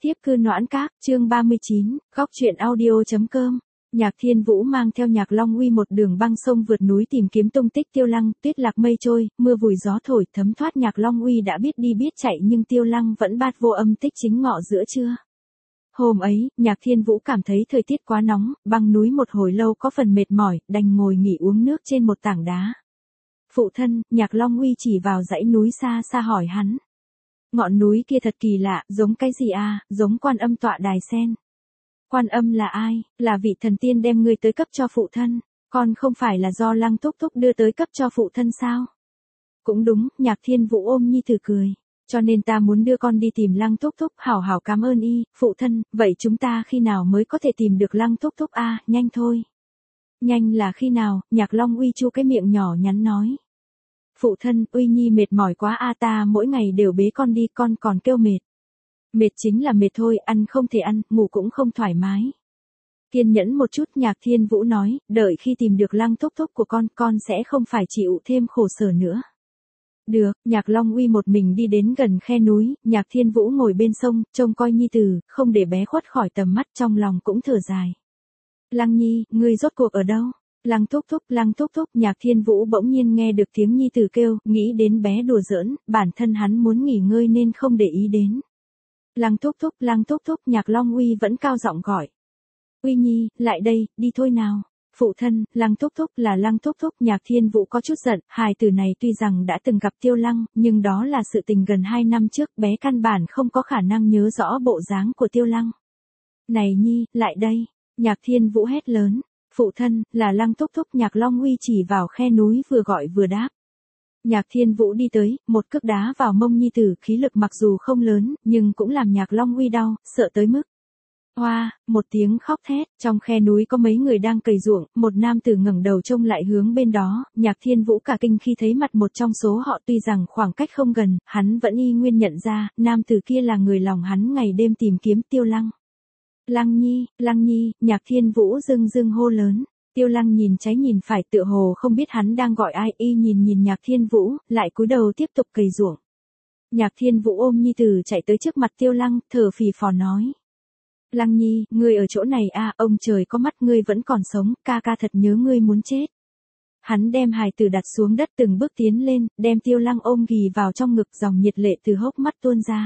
Thiếp cư noãn các, chương 39, góc truyện audio.com. Nhạc Thiên Vũ mang theo Nhạc Long Uy một đường băng sông vượt núi tìm kiếm tung tích Tiêu Lăng, tuyết lạc mây trôi, mưa vùi gió thổi, thấm thoát Nhạc Long Uy đã biết đi biết chạy nhưng Tiêu Lăng vẫn bát vô âm tích chính ngọ giữa trưa. Hôm ấy, Nhạc Thiên Vũ cảm thấy thời tiết quá nóng, băng núi một hồi lâu có phần mệt mỏi, đành ngồi nghỉ uống nước trên một tảng đá. Phụ thân, Nhạc Long Uy chỉ vào dãy núi xa xa hỏi hắn. Ngọn núi kia thật kỳ lạ, giống cái gì à, giống Quan Âm tọa đài sen. Quan Âm là ai? Là vị thần tiên đem ngươi tới cấp cho phụ thân, còn không phải là do Lăng Thúc Thúc đưa tới cấp cho phụ thân sao? Cũng đúng, Nhạc Thiên Vũ ôm nhi tử cười. Cho nên ta muốn đưa con đi tìm Lăng Thúc Thúc, hảo hảo cảm ơn y, phụ thân, vậy chúng ta khi nào mới có thể tìm được Lăng Thúc Thúc à, nhanh thôi. Nhanh là khi nào? Nhạc Long Uy chu cái miệng nhỏ nhắn nói. Phụ thân, Uy nhi mệt mỏi quá a, ta mỗi ngày đều bế con đi, con còn kêu mệt. Mệt chính là mệt thôi, ăn không thể ăn, ngủ cũng không thoải mái. Kiên nhẫn một chút, Nhạc Thiên Vũ nói, đợi khi tìm được Lăng Thúc Thúc của con sẽ không phải chịu thêm khổ sở nữa. Được, Nhạc Long Uy một mình đi đến gần khe núi, Nhạc Thiên Vũ ngồi bên sông, trông coi nhi tử, không để bé khuất khỏi tầm mắt, trong lòng cũng thở dài. Lăng nhi, ngươi rốt cuộc ở đâu? Lăng Thúc Thúc, Nhạc Thiên Vũ bỗng nhiên nghe được tiếng nhi tử kêu, nghĩ đến bé đùa giỡn, bản thân hắn muốn nghỉ ngơi nên không để ý đến. Lăng Thúc Thúc, Nhạc Long Uy vẫn cao giọng gọi. Uy nhi, lại đây, đi thôi nào. Phụ thân, Lăng Thúc Thúc là Lăng Thúc Thúc, Nhạc Thiên Vũ có chút giận, hài tử này tuy rằng đã từng gặp Tiêu Lăng, nhưng đó là sự tình gần 2 năm trước, bé căn bản không có khả năng nhớ rõ bộ dáng của Tiêu Lăng. Này nhi, lại đây, Nhạc Thiên Vũ hét lớn. Phụ thân, là Lăng Thúc Thúc, Nhạc Long Uy chỉ vào khe núi vừa gọi vừa đáp. Nhạc Thiên Vũ đi tới, một cước đá vào mông nhi tử, khí lực mặc dù không lớn, nhưng cũng làm Nhạc Long Uy đau, sợ tới mức. Hoa, một tiếng khóc thét, trong khe núi có mấy người đang cày ruộng, một nam tử ngẩng đầu trông lại hướng bên đó, Nhạc Thiên Vũ cả kinh khi thấy mặt một trong số họ, tuy rằng khoảng cách không gần, hắn vẫn y nguyên nhận ra, nam tử kia là người lòng hắn ngày đêm tìm kiếm Tiêu Lăng. Lăng nhi, Nhạc Thiên Vũ dưng hô lớn. Tiêu Lăng nhìn trái nhìn phải, tựa hồ không biết hắn đang gọi ai, y nhìn Nhạc Thiên Vũ, lại cúi đầu tiếp tục cày ruộng. Nhạc Thiên Vũ ôm nhi tử chạy tới trước mặt Tiêu Lăng, thở phì phò nói. Lăng nhi, ngươi ở chỗ này à, ông trời có mắt, ngươi vẫn còn sống, ca ca thật nhớ ngươi muốn chết. Hắn đem hài tử đặt xuống đất, từng bước tiến lên, đem Tiêu Lăng ôm ghì vào trong ngực, dòng nhiệt lệ từ hốc mắt tuôn ra.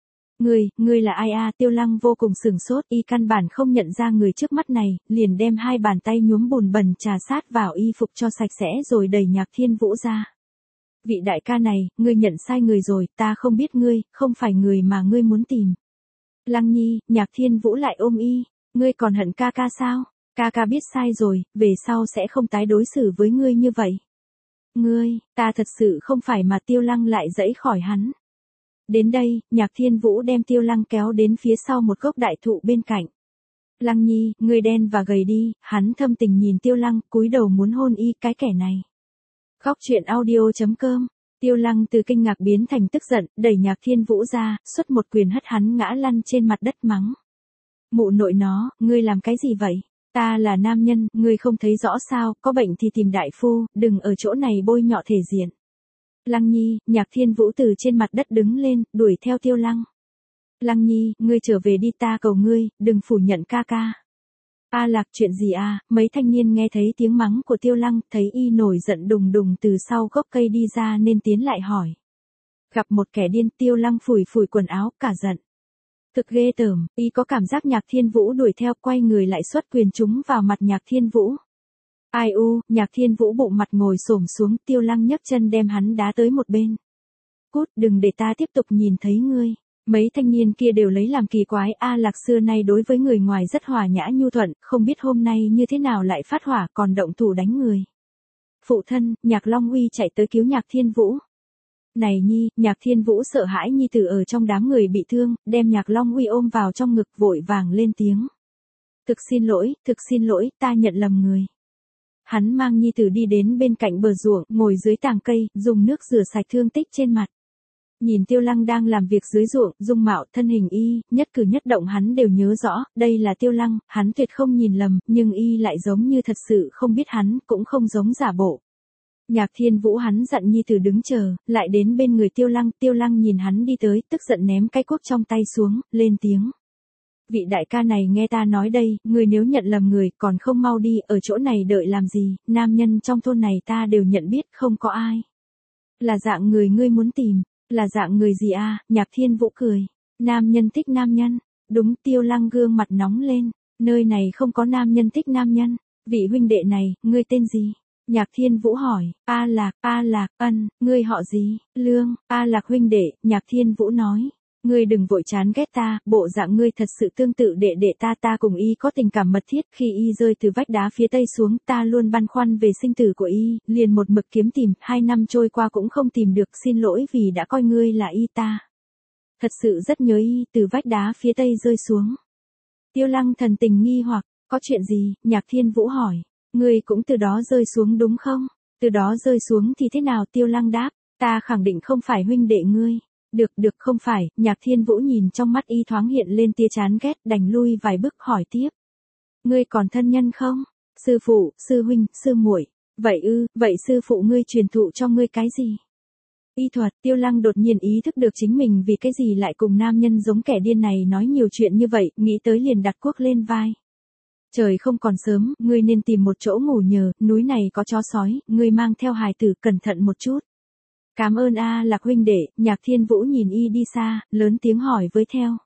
Ngươi là ai à? Tiêu Lăng vô cùng sửng sốt, y căn bản không nhận ra người trước mắt này, liền đem hai bàn tay nhuốm bùn bẩn trà sát vào y phục cho sạch sẽ rồi đẩy Nhạc Thiên Vũ ra. Vị đại ca này, ngươi nhận sai người rồi, ta không biết ngươi, không phải người mà ngươi muốn tìm. Lăng nhi, Nhạc Thiên Vũ lại ôm y, ngươi còn hận ca ca sao? Ca ca biết sai rồi, về sau sẽ không tái đối xử với ngươi như vậy. Ta thật sự không phải mà. Tiêu Lăng lại giãy khỏi hắn. Đến đây, Nhạc Thiên Vũ đem Tiêu Lăng kéo đến phía sau một gốc đại thụ bên cạnh. Lăng nhi, ngươi đen và gầy đi, hắn thâm tình nhìn Tiêu Lăng, cúi đầu muốn hôn y, cái kẻ này. Góc truyện audio.com. Tiêu Lăng từ kinh ngạc biến thành tức giận, đẩy Nhạc Thiên Vũ ra, xuất một quyền hất hắn ngã lăn trên mặt đất mắng. Mụ nội nó, ngươi làm cái gì vậy? Ta là nam nhân, ngươi không thấy rõ sao, có bệnh thì tìm đại phu, đừng ở chỗ này bôi nhọ thể diện. Lăng nhi, Nhạc Thiên Vũ từ trên mặt đất đứng lên, đuổi theo Tiêu Lăng. Lăng nhi, ngươi trở về đi, ta cầu ngươi, đừng phủ nhận ca ca. A Lạc, chuyện gì à? Mấy thanh niên nghe thấy tiếng mắng của Tiêu Lăng, thấy y nổi giận đùng đùng từ sau gốc cây đi ra nên tiến lại hỏi. Gặp một kẻ điên, Tiêu Lăng phủi quần áo, cả giận. Thực ghê tởm, y có cảm giác Nhạc Thiên Vũ đuổi theo, quay người lại xuất quyền trúng vào mặt Nhạc Thiên Vũ. Ai u, Nhạc Thiên Vũ bụng mặt ngồi xổm xuống, Tiêu Lăng nhấc chân đem hắn đá tới một bên. Cút, đừng để ta tiếp tục nhìn thấy ngươi. Mấy thanh niên kia đều lấy làm kỳ quái, A Lạc xưa nay đối với người ngoài rất hòa nhã nhu thuận, không biết hôm nay như thế nào lại phát hỏa còn động thủ đánh người. Phụ thân, Nhạc Long Uy chạy tới cứu Nhạc Thiên Vũ. Này nhi, Nhạc Thiên Vũ sợ hãi nhi tử ở trong đám người bị thương, đem Nhạc Long Uy ôm vào trong ngực, vội vàng lên tiếng. Thực xin lỗi, ta nhận lầm người. Hắn mang nhi tử đi đến bên cạnh bờ ruộng, ngồi dưới tàng cây, dùng nước rửa sạch thương tích trên mặt. Nhìn Tiêu Lăng đang làm việc dưới ruộng, dung mạo, thân hình y, nhất cử nhất động hắn đều nhớ rõ, đây là Tiêu Lăng, hắn tuyệt không nhìn lầm, nhưng y lại giống như thật sự không biết hắn, cũng không giống giả bộ. Nhạc Thiên Vũ hắn dặn nhi tử đứng chờ, lại đến bên người Tiêu Lăng nhìn hắn đi tới, tức giận ném cái cuốc trong tay xuống, lên tiếng. Vị đại ca này nghe ta nói đây, ngươi nếu nhận lầm người, còn không mau đi, ở chỗ này đợi làm gì, nam nhân trong thôn này ta đều nhận biết, không có ai. Là dạng người ngươi muốn tìm, là dạng người gì a? Nhạc Thiên Vũ cười. Nam nhân thích nam nhân. Đúng, Tiêu Lăng gương mặt nóng lên, nơi này không có nam nhân thích nam nhân. Vị huynh đệ này, ngươi tên gì? Nhạc Thiên Vũ hỏi. A Lạc, Ân, ngươi họ gì? Lương. A Lạc huynh đệ, Nhạc Thiên Vũ nói. Ngươi đừng vội chán ghét ta, bộ dạng ngươi thật sự tương tự đệ đệ ta cùng y có tình cảm mật thiết, khi y rơi từ vách đá phía tây xuống, ta luôn băn khoăn về sinh tử của y, liền một mực kiếm tìm, 2 năm trôi qua cũng không tìm được, xin lỗi vì đã coi ngươi là y ta. Thật sự rất nhớ y, từ vách đá phía tây rơi xuống. Tiêu Lăng thần tình nghi hoặc, có chuyện gì? Nhạc Thiên Vũ hỏi. Ngươi cũng từ đó rơi xuống đúng không? Từ đó rơi xuống thì thế nào? Tiêu Lăng đáp, ta khẳng định không phải huynh đệ ngươi. Được không phải, Nhạc Thiên Vũ nhìn trong mắt y thoáng hiện lên tia chán ghét, đành lui vài bước hỏi tiếp. Ngươi còn thân nhân không? Sư phụ, sư huynh, sư muội. Vậy sư phụ ngươi truyền thụ cho ngươi cái gì? Y thuật. Tiêu Lăng đột nhiên ý thức được chính mình vì cái gì lại cùng nam nhân giống kẻ điên này nói nhiều chuyện như vậy, nghĩ tới liền đặt cuốc lên vai. Trời không còn sớm, ngươi nên tìm một chỗ ngủ nhờ, núi này có chó sói, ngươi mang theo hài tử cẩn thận một chút. Cảm ơn A Lạc huynh đệ. Nhạc Thiên Vũ nhìn y đi xa, lớn tiếng hỏi với theo.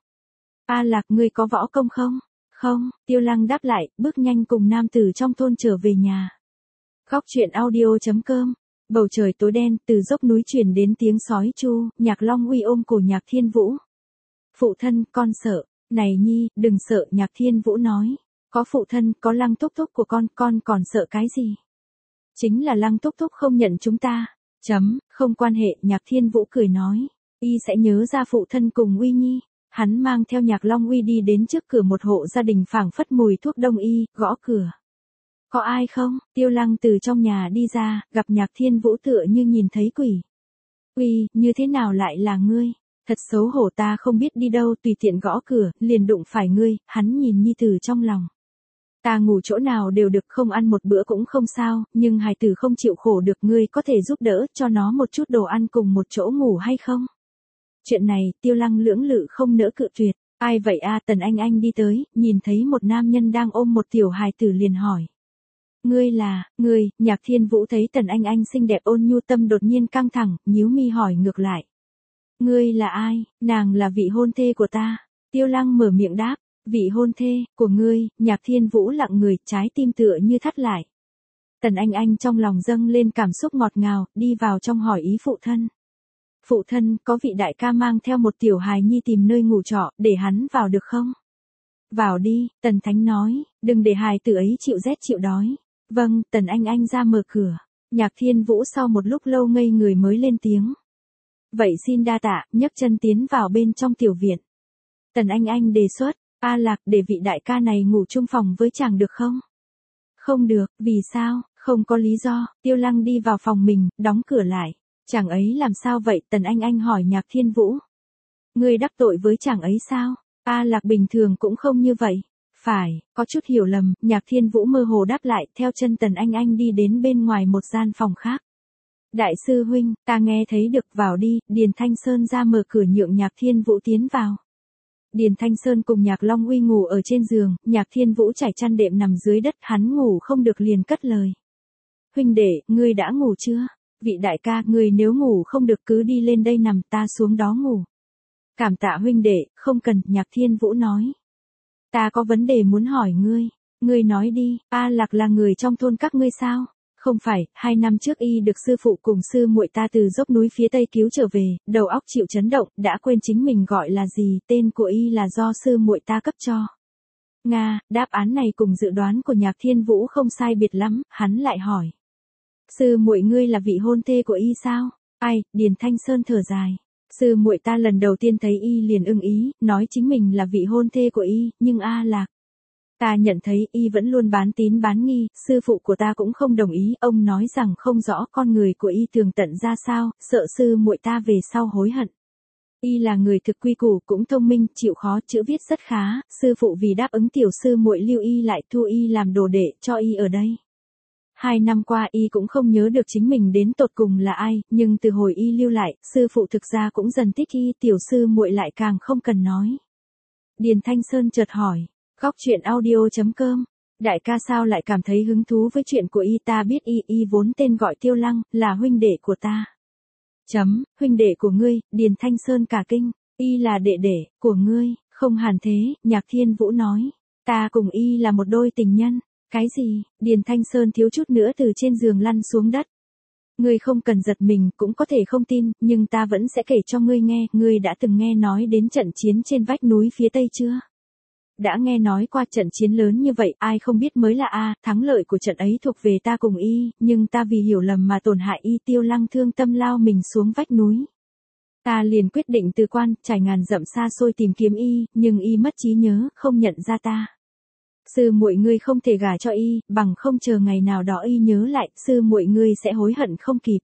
A Lạc, ngươi có võ công không? Không, Tiêu Lăng đáp lại, bước nhanh cùng nam tử trong thôn trở về nhà. Góc truyện audio.com. Bầu trời tối đen, từ dốc núi truyền đến tiếng sói tru, Nhạc Long Uy ôm cổ Nhạc Thiên Vũ. Phụ thân, con sợ. Này nhi, đừng sợ, Nhạc Thiên Vũ nói. Có phụ thân, có Lăng thúc thúc của con còn sợ cái gì? Chính là Lăng thúc thúc không nhận chúng ta. Không quan hệ, Nhạc Thiên Vũ cười nói. Y sẽ nhớ ra phụ thân cùng Uy Nhi. Hắn mang theo Nhạc Long Uy đi đến trước cửa một hộ gia đình phảng phất mùi thuốc đông y, gõ cửa. Có ai không? Tiêu Lăng từ trong nhà đi ra, gặp Nhạc Thiên Vũ tựa như nhìn thấy quỷ. Uy, như thế nào lại là ngươi? Thật xấu hổ, ta không biết đi đâu, tùy tiện gõ cửa, liền đụng phải ngươi. Hắn nhìn nhi tử trong lòng. Ta ngủ chỗ nào đều được, không ăn một bữa cũng không sao, nhưng hài tử không chịu khổ được, ngươi có thể giúp đỡ cho nó một chút đồ ăn cùng một chỗ ngủ hay không? Chuyện này, Tiêu Lăng lưỡng lự không nỡ cự tuyệt. Ai vậy a? Tần Anh đi tới, nhìn thấy một nam nhân đang ôm một tiểu hài tử liền hỏi. Ngươi, Nhạc Thiên Vũ thấy Tần Anh xinh đẹp ôn nhu, tâm đột nhiên căng thẳng, nhíu mi hỏi ngược lại. Ngươi là ai? Nàng là vị hôn thê của ta. Tiêu Lăng mở miệng đáp. Vị hôn thê của ngươi? Nhạc Thiên Vũ lặng người, trái tim tựa như thắt lại. Tần Anh trong lòng dâng lên cảm xúc ngọt ngào, đi vào trong hỏi ý phụ thân. Phụ thân, có vị đại ca mang theo một tiểu hài nhi tìm nơi ngủ trọ, để hắn vào được không? Vào đi, Tần Thánh nói, đừng để hài tử ấy chịu rét chịu đói. Vâng, Tần Anh ra mở cửa. Nhạc Thiên Vũ sau một lúc lâu ngây người mới lên tiếng. Vậy xin đa tạ, nhấc chân tiến vào bên trong tiểu viện. Tần Anh đề xuất. A Lạc, để vị đại ca này ngủ chung phòng với chàng được không? Không được, vì sao? Không có lý do. Tiêu Lăng đi vào phòng mình, đóng cửa lại. Chàng ấy làm sao vậy? Tần Anh hỏi Nhạc Thiên Vũ. Ngươi đắc tội với chàng ấy sao? A Lạc bình thường cũng không như vậy. Phải, có chút hiểu lầm. Nhạc Thiên Vũ mơ hồ đáp lại, theo chân Tần Anh đi đến bên ngoài một gian phòng khác. Đại sư huynh, ta nghe thấy được, vào đi. Điền Thanh Sơn ra mở cửa nhượng Nhạc Thiên Vũ tiến vào. Điền Thanh Sơn cùng Nhạc Long Uy ngủ ở trên giường, Nhạc Thiên Vũ trải chăn đệm nằm dưới đất, hắn ngủ không được liền cất lời. Huynh đệ, ngươi đã ngủ chưa? Vị đại ca, ngươi nếu ngủ không được cứ đi lên đây nằm, ta xuống đó ngủ. Cảm tạ huynh đệ, không cần, Nhạc Thiên Vũ nói. Ta có vấn đề muốn hỏi ngươi nói đi. A Lạc là người trong thôn các ngươi sao? Không phải, 2 năm trước y được sư phụ cùng sư muội ta từ dốc núi phía tây cứu trở về, đầu óc chịu chấn động, đã quên chính mình gọi là gì, tên của y là do sư muội ta cấp cho. Nga, đáp án này cùng dự đoán của Nhạc Thiên Vũ không sai biệt lắm, hắn lại hỏi. Sư muội ngươi là vị hôn thê của y sao? Ai? Điền Thanh Sơn thở dài. Sư muội ta lần đầu tiên thấy y liền ưng ý, nói chính mình là vị hôn thê của y, nhưng A Lạc. Ta nhận thấy y vẫn luôn bán tín bán nghi, sư phụ của ta cũng không đồng ý, ông nói rằng không rõ con người của y tường tận ra sao, sợ sư muội ta về sau hối hận. Y là người thực quy củ, cũng thông minh, chịu khó, chữ viết rất khá, sư phụ vì đáp ứng tiểu sư muội lưu y lại thu y làm đồ đệ cho y ở đây. 2 năm qua y cũng không nhớ được chính mình đến tột cùng là ai, nhưng từ hồi y lưu lại, sư phụ thực ra cũng dần thích y, tiểu sư muội lại càng không cần nói. Điền Thanh Sơn chợt hỏi. Góc chuyện audio.com. Đại ca sao lại cảm thấy hứng thú với chuyện của y? Ta biết y vốn tên gọi Tiêu Lăng, là huynh đệ của ta. Huynh đệ của ngươi? Điền Thanh Sơn cả kinh. Y là đệ đệ của ngươi? Không hẳn thế, Nhạc Thiên Vũ nói. Ta cùng y là một đôi tình nhân. Cái gì? Điền Thanh Sơn thiếu chút nữa từ trên giường lăn xuống đất. Ngươi không cần giật mình, cũng có thể không tin, nhưng ta vẫn sẽ kể cho ngươi nghe. Ngươi đã từng nghe nói đến trận chiến trên vách núi phía Tây chưa? Đã nghe nói qua trận chiến lớn như vậy, ai không biết mới là thắng lợi của trận ấy thuộc về ta cùng y, nhưng ta vì hiểu lầm mà tổn hại y. Tiêu Lăng thương tâm lao mình xuống vách núi. Ta liền quyết định từ quan, trải ngàn dặm xa xôi tìm kiếm y, nhưng y mất trí nhớ, không nhận ra ta. Sư muội ngươi không thể gả cho y, bằng không chờ ngày nào đó y nhớ lại, sư muội ngươi sẽ hối hận không kịp.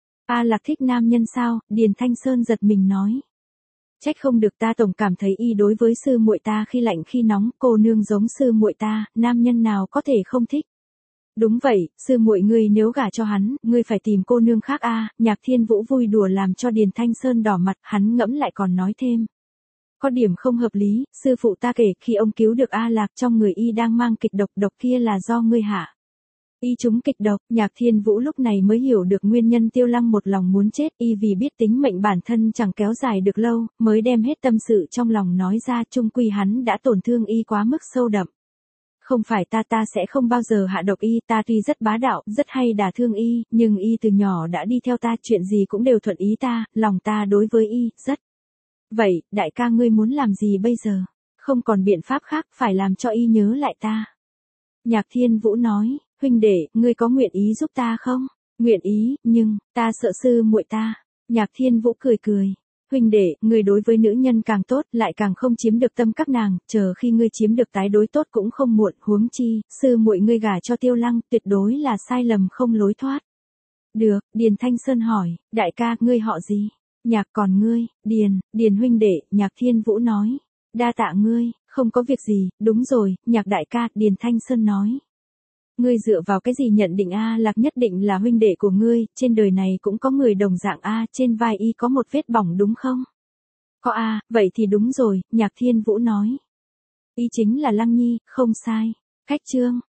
A Lạc thích nam nhân sao? Điền Thanh Sơn giật mình nói. Trách không được, ta tổng cảm thấy y đối với sư muội ta khi lạnh khi nóng, cô nương giống sư muội ta, nam nhân nào có thể không thích. Đúng vậy, sư muội ngươi nếu gả cho hắn, ngươi phải tìm cô nương khác a. Nhạc Thiên Vũ vui đùa làm cho Điền Thanh Sơn đỏ mặt, hắn ngẫm lại còn nói thêm. Có điểm không hợp lý, sư phụ ta kể khi ông cứu được A Lạc trong người y đang mang kịch độc, độc kia là do ngươi hạ. Y trúng kịch độc. Nhạc Thiên Vũ lúc này mới hiểu được nguyên nhân Tiêu Lăng một lòng muốn chết, y vì biết tính mệnh bản thân chẳng kéo dài được lâu, mới đem hết tâm sự trong lòng nói ra. Chung quy hắn đã tổn thương y quá mức sâu đậm. Không phải ta sẽ không bao giờ hạ độc y, ta tuy rất bá đạo, rất hay đả thương y, nhưng y từ nhỏ đã đi theo ta, chuyện gì cũng đều thuận ý ta, lòng ta đối với y, rất. Vậy, đại ca ngươi muốn làm gì bây giờ? Không còn biện pháp khác, phải làm cho y nhớ lại ta. Nhạc Thiên Vũ nói, huynh đệ, ngươi có nguyện ý giúp ta không? Nguyện ý, nhưng, ta sợ sư muội ta. Nhạc Thiên Vũ cười cười. Huynh đệ, ngươi đối với nữ nhân càng tốt, lại càng không chiếm được tâm các nàng, chờ khi ngươi chiếm được tái đối tốt cũng không muộn, huống chi, sư muội ngươi gả cho Tiêu Lăng, tuyệt đối là sai lầm không lối thoát. Được, Điền Thanh Sơn hỏi, đại ca, ngươi họ gì? Nhạc. Còn ngươi? Điền huynh đệ. Nhạc Thiên Vũ nói. Đa tạ ngươi, không có việc gì. Đúng rồi, Nhạc đại ca. Điền Thanh Sơn nói. Ngươi dựa vào cái gì nhận định A Lạc nhất định là huynh đệ của ngươi? Trên đời này cũng có người đồng dạng A, trên vai y có một vết bỏng đúng không? Có A, vậy thì đúng rồi, Nhạc Thiên Vũ nói. Y chính là Lăng Nhi, không sai. Khách chương.